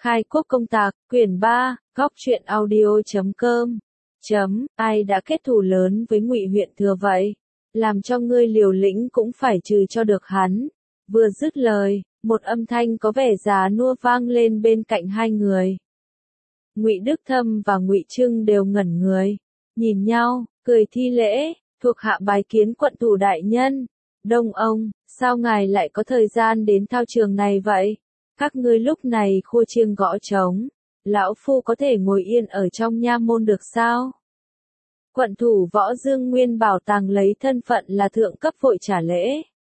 Khai quốc công tạc, quyển 3, góc truyện audio.com. Ai đã kết thù lớn với Ngụy huyện Thừa vậy? Làm cho ngươi liều lĩnh cũng phải trừ cho được hắn. Vừa dứt lời, một âm thanh có vẻ già nua vang lên bên cạnh hai người. Ngụy Đức Thâm và Ngụy Trưng đều ngẩn người, nhìn nhau, cười thi lễ, thuộc hạ bái kiến quận thủ đại nhân. Đông ông, sao ngài lại có thời gian đến thao trường này vậy? Các ngươi lúc này khua chiêng gõ trống, lão phu có thể ngồi yên ở trong nha môn được sao? Quận thủ Võ Dương Nguyên Bảo Tàng lấy thân phận là thượng cấp vội trả lễ.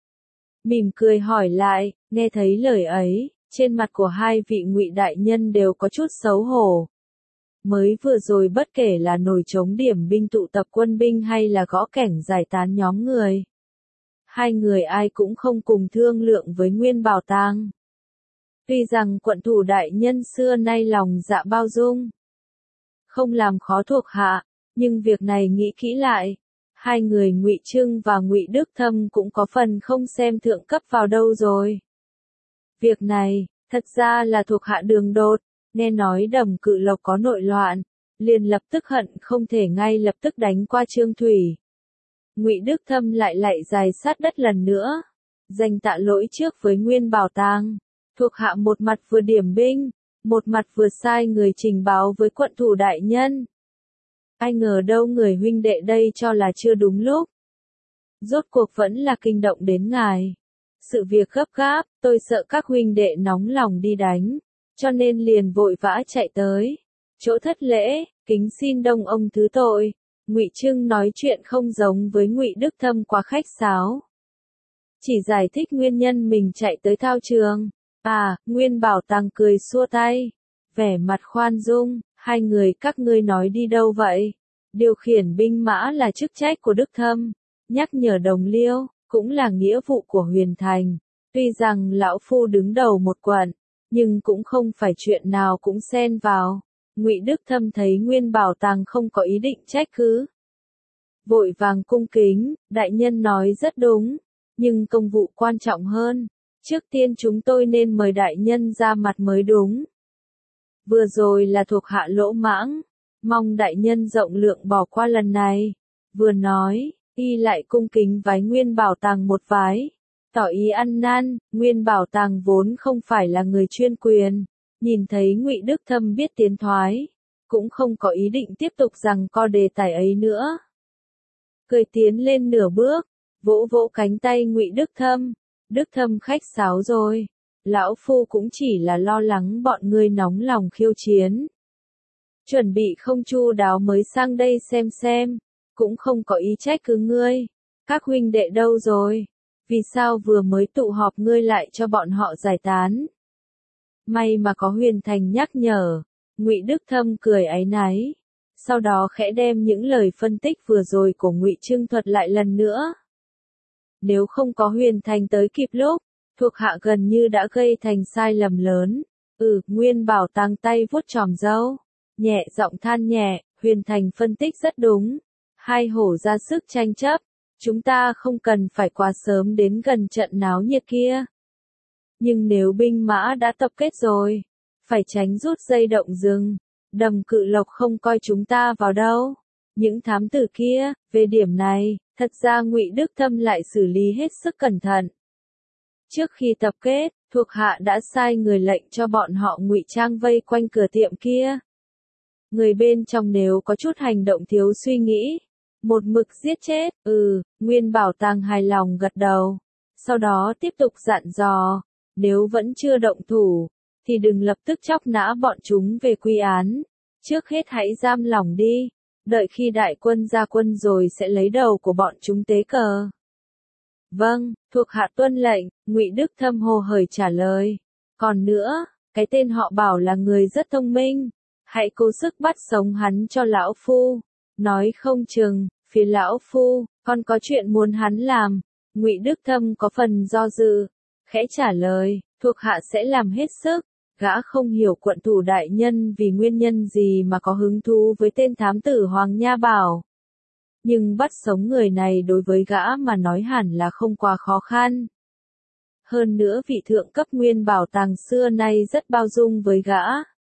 Mỉm cười hỏi lại, nghe thấy lời ấy, trên mặt của hai vị Ngụy đại nhân đều có chút xấu hổ. Mới vừa rồi bất kể là nổi trống điểm binh tụ tập quân binh hay là gõ kẻng giải tán nhóm người, hai người ai cũng không cùng thương lượng với Nguyên Bảo Tàng. Tuy rằng quận thủ đại nhân xưa nay lòng dạ bao dung, không làm khó thuộc hạ, nhưng việc này nghĩ kỹ lại, hai người Ngụy Trưng và Ngụy Đức Thâm cũng có phần không xem thượng cấp vào đâu rồi. Việc này, thật ra là thuộc hạ đường đột, nghe nói Đầm Cự Lộc có nội loạn, liền lập tức hận không thể ngay lập tức đánh qua Trương Thủy. Ngụy Đức Thâm lại dài sát đất lần nữa, dành tạ lỗi trước với Nguyên Bảo Tàng. Thuộc hạ một mặt vừa điểm binh, một mặt vừa sai người trình báo với quận thủ đại nhân. Ai ngờ đâu người huynh đệ đây cho là chưa đúng lúc. Rốt cuộc vẫn là kinh động đến ngài. Sự việc gấp gáp, tôi sợ các huynh đệ nóng lòng đi đánh, cho nên liền vội vã chạy tới. Chỗ thất lễ, kính xin Đông ông thứ tội. Ngụy Trưng nói chuyện không giống với Ngụy Đức Thâm quá khách sáo. Chỉ giải thích nguyên nhân mình chạy tới thao trường. Nguyên Bảo Tàng cười xua tay, vẻ mặt khoan dung, hai người các ngươi nói đi đâu vậy? Điều khiển binh mã là chức trách của Đức Thâm, nhắc nhở đồng liêu, cũng là nghĩa vụ của Huyền Thành. Tuy rằng lão phu đứng đầu một quận, nhưng cũng không phải chuyện nào cũng xen vào. Ngụy Đức Thâm thấy Nguyên Bảo Tàng không có ý định trách cứ, vội vàng cung kính, đại nhân nói rất đúng, nhưng công vụ quan trọng hơn. Trước tiên chúng tôi nên mời đại nhân ra mặt mới đúng. Vừa rồi là thuộc hạ lỗ mãng, mong đại nhân rộng lượng bỏ qua lần này. Vừa nói, y lại cung kính vái Nguyên Bảo Tàng một vái, tỏ ý ăn năn. Nguyên Bảo Tàng vốn không phải là người chuyên quyền, nhìn thấy Ngụy Đức Thâm biết tiến thoái, cũng không có ý định tiếp tục rằng co đề tài ấy nữa. Cười tiến lên nửa bước, vỗ vỗ cánh tay Ngụy Đức Thâm. Đức Thâm khách sáo rồi, lão phu cũng chỉ là lo lắng bọn ngươi nóng lòng khiêu chiến. Chuẩn bị không chu đáo mới sang đây xem, cũng không có ý trách cứ ngươi. Các huynh đệ đâu rồi? Vì sao vừa mới tụ họp ngươi lại cho bọn họ giải tán? May mà có Huyền Thành nhắc nhở. Ngụy Đức Thâm cười áy náy, sau đó khẽ đem những lời phân tích vừa rồi của Ngụy Trưng thuật lại lần nữa. Nếu không có Huyền Thành tới kịp lúc, thuộc hạ gần như đã gây thành sai lầm lớn. Nguyên Bảo Tàng tay vuốt chòm râu, nhẹ giọng than nhẹ, Huyền Thành phân tích rất đúng. Hai hổ ra sức tranh chấp, chúng ta không cần phải quá sớm đến gần trận náo nhiệt kia. Nhưng nếu binh mã đã tập kết rồi, phải tránh rút dây động rừng. Đầm Cự Lộc không coi chúng ta vào đâu. Những thám tử kia, về điểm này, thật ra Ngụy Đức Thâm lại xử lý hết sức cẩn thận. Trước khi tập kết, thuộc hạ đã sai người lệnh cho bọn họ ngụy trang vây quanh cửa tiệm kia. Người bên trong nếu có chút hành động thiếu suy nghĩ, một mực giết chết. Nguyên Bảo Tàng hài lòng gật đầu. Sau đó tiếp tục dặn dò, nếu vẫn chưa động thủ, thì đừng lập tức chóc nã bọn chúng về quy án. Trước hết hãy giam lỏng đi. Đợi khi đại quân ra quân rồi sẽ lấy đầu của bọn chúng tế cờ. Vâng, thuộc hạ tuân lệnh. Ngụy Đức Thâm hồ hởi trả lời. Còn nữa, cái tên họ bảo là người rất thông minh, hãy cố sức bắt sống hắn cho lão phu. Nói không chừng, phía lão phu, còn có chuyện muốn hắn làm. Ngụy Đức Thâm có phần do dự, khẽ trả lời, thuộc hạ sẽ làm hết sức. Gã không hiểu quận thủ đại nhân vì nguyên nhân gì mà có hứng thú với tên thám tử Hoàng Nha Bảo. Nhưng bắt sống người này đối với gã mà nói hẳn là không quá khó khăn. Hơn nữa vị thượng cấp Nguyên Bảo Tàng xưa nay rất bao dung với gã.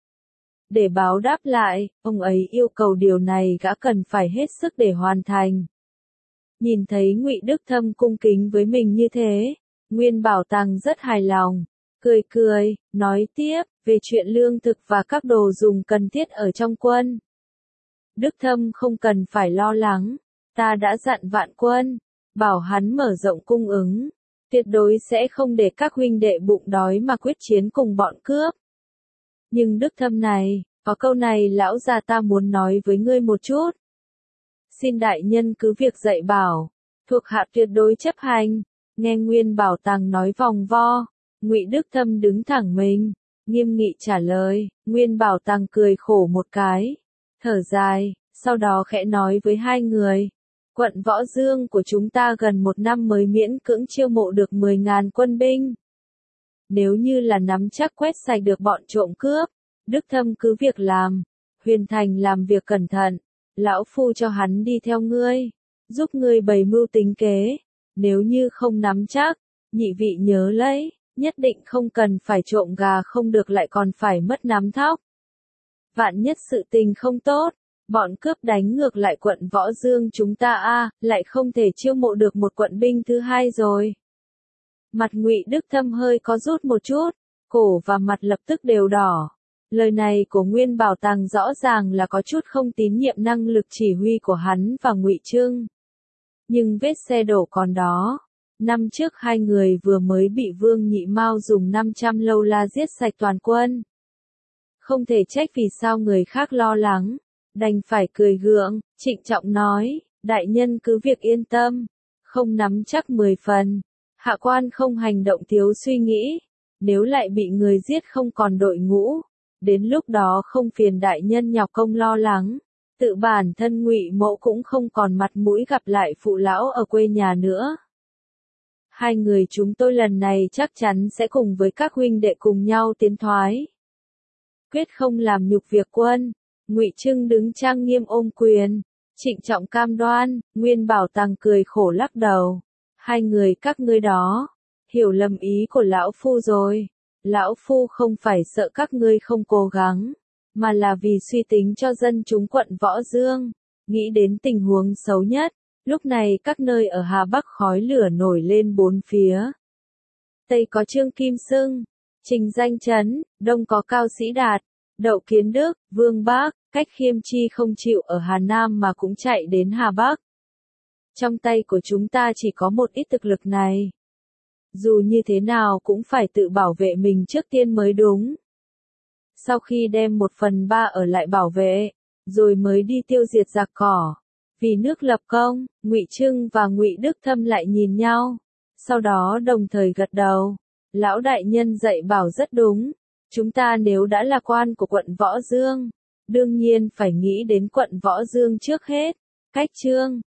Để báo đáp lại, ông ấy yêu cầu điều này gã cần phải hết sức để hoàn thành. Nhìn thấy Ngụy Đức Thâm cung kính với mình như thế, Nguyên Bảo Tàng rất hài lòng, cười cười, nói tiếp, về chuyện lương thực và các đồ dùng cần thiết ở trong quân. Đức Thâm không cần phải lo lắng, ta đã dặn Vạn Quân, bảo hắn mở rộng cung ứng, tuyệt đối sẽ không để các huynh đệ bụng đói mà quyết chiến cùng bọn cướp. Nhưng Đức Thâm này, có câu này lão già ta muốn nói với ngươi một chút. Xin đại nhân cứ việc dạy bảo, thuộc hạ tuyệt đối chấp hành. Nghe Nguyên Bảo Tàng nói vòng vo, Ngụy Đức Thâm đứng thẳng mình, nghiêm nghị trả lời. Nguyên Bảo Tàng cười khổ một cái, thở dài, sau đó khẽ nói với hai người. Quận Võ Dương của chúng ta gần một năm mới miễn cưỡng chiêu mộ được 10.000 quân binh. Nếu như là nắm chắc quét sạch được bọn trộm cướp, Đức Thâm cứ việc làm, Huyền Thành làm việc cẩn thận, lão phu cho hắn đi theo ngươi, giúp ngươi bày mưu tính kế. Nếu như không nắm chắc, nhị vị nhớ lấy, nhất định không cần phải trộm gà không được lại còn phải mất nắm thóc. Vạn nhất sự tình không tốt, bọn cướp đánh ngược lại quận Võ Dương chúng ta lại không thể chiêu mộ được một quận binh thứ hai rồi. Mặt Ngụy Đức Thâm hơi có rút một chút, cổ và mặt lập tức đều đỏ. Lời này của Nguyên Bảo Tàng rõ ràng là có chút không tín nhiệm năng lực chỉ huy của hắn và Ngụy Trưng. Nhưng vết xe đổ còn đó. Năm trước hai người vừa mới bị Vương Nhị Mao dùng 500 lâu la giết sạch toàn quân. Không thể trách vì sao người khác lo lắng, đành phải cười gượng, trịnh trọng nói, đại nhân cứ việc yên tâm, không nắm chắc 10 phần. Hạ quan không hành động thiếu suy nghĩ, nếu lại bị người giết không còn đội ngũ, đến lúc đó không phiền đại nhân nhọc công lo lắng, tự bản thân Ngụy Mỗ cũng không còn mặt mũi gặp lại phụ lão ở quê nhà nữa. Hai người chúng tôi lần này chắc chắn sẽ cùng với các huynh đệ cùng nhau tiến thoái. Quyết không làm nhục việc quân. Ngụy Trưng đứng trang nghiêm ôm quyền, trịnh trọng cam đoan. Nguyên Bảo Tàng cười khổ lắc đầu. Hai người các ngươi đó, hiểu lầm ý của lão phu rồi. Lão phu không phải sợ các ngươi không cố gắng, mà là vì suy tính cho dân chúng quận Võ Dương, nghĩ đến tình huống xấu nhất. Lúc này các nơi ở Hà Bắc khói lửa nổi lên bốn phía. Tây có Trương Kim Xưng, Trình Danh Chấn, Đông có Cao Sĩ Đạt, Đậu Kiến Đức, Vương Bác, Cách Khiêm Chi không chịu ở Hà Nam mà cũng chạy đến Hà Bắc. Trong tay của chúng ta chỉ có một ít thực lực này. Dù như thế nào cũng phải tự bảo vệ mình trước tiên mới đúng. Sau khi đem 1/3 ở lại bảo vệ, rồi mới đi tiêu diệt giặc cỏ. Vì nước lập công, Ngụy Trưng và Ngụy Đức Thâm lại nhìn nhau, sau đó đồng thời gật đầu. Lão đại nhân dạy bảo rất đúng, chúng ta nếu đã là quan của quận Võ Dương, đương nhiên phải nghĩ đến quận Võ Dương trước hết. Cách Chương